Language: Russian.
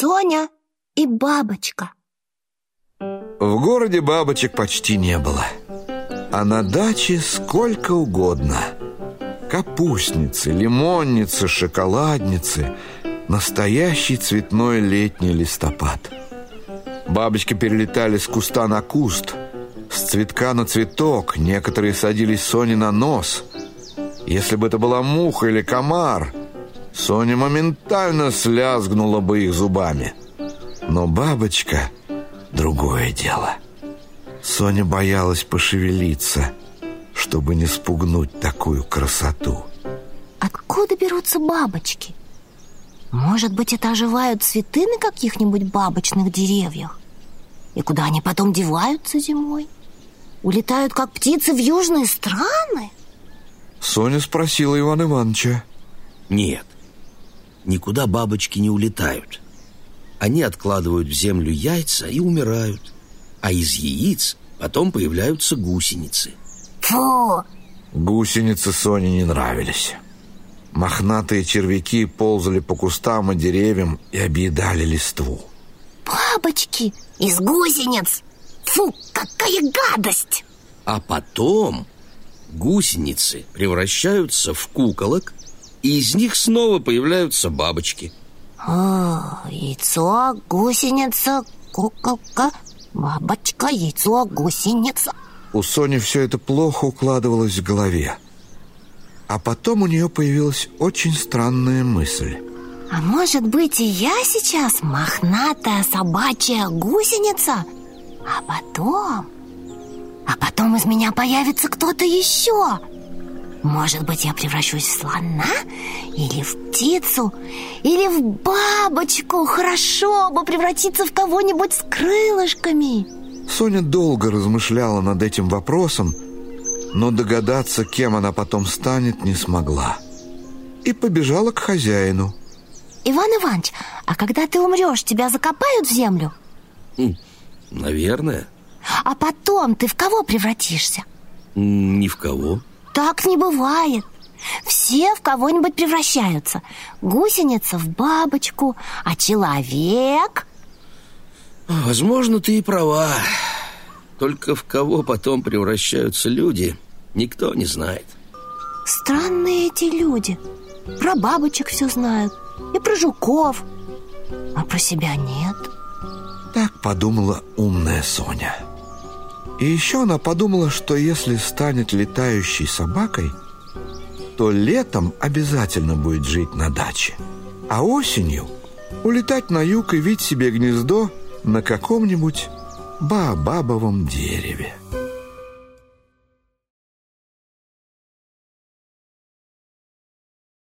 Соня и бабочка. В городе бабочек почти не было, а на даче сколько угодно. Капустницы, лимонницы, шоколадницы. Настоящий цветной летний листопад. Бабочки перелетали с куста на куст, с цветка на цветок. Некоторые садились Соне на нос. Если бы это была муха или комар, Соня моментально слязгнула бы их зубами. Но бабочка — другое дело. Соня боялась пошевелиться, чтобы не спугнуть такую красоту. Откуда берутся бабочки? Может быть, это оживают цветы на каких-нибудь бабочных деревьях? И куда они потом деваются зимой? Улетают, как птицы, в южные страны? Соня спросила Ивана Ивановича. Нет, никуда бабочки не улетают. Они откладывают в землю яйца и умирают. А из яиц потом появляются гусеницы. Фу! Гусеницы Соне не нравились. Мохнатые червяки ползали по кустам и деревьям и объедали листву. Бабочки из гусениц! Фу, какая гадость! А потом гусеницы превращаются в куколок, и из них снова появляются бабочки. Яйцо, гусеница, куколка, бабочка, яйцо, гусеница. У Сони все это плохо укладывалось в голове. А потом у нее появилась очень странная мысль. А может быть, и я сейчас мохнатая собачья гусеница? А потом из меня появится кто-то еще. Может быть, я превращусь в слона, или в птицу, или в бабочку. Хорошо бы превратиться в кого-нибудь с крылышками. Соня долго размышляла над этим вопросом, но догадаться, кем она потом станет, не смогла. И побежала к хозяину. Иван Иванович, а когда ты умрешь, тебя закопают в землю? Наверное. А потом ты в кого превратишься? Ни в кого. Так не бывает. Все в кого-нибудь превращаются. Гусеница в бабочку, а человек... Возможно, ты и права. Только в кого потом превращаются люди, никто не знает. Странные эти люди. Про бабочек все знают, и про жуков, а про себя нет. Так подумала умная Соня. И еще она подумала, что если станет летающей собакой, то летом обязательно будет жить на даче, а осенью улетать на юг и вить себе гнездо на каком-нибудь баобабовом дереве.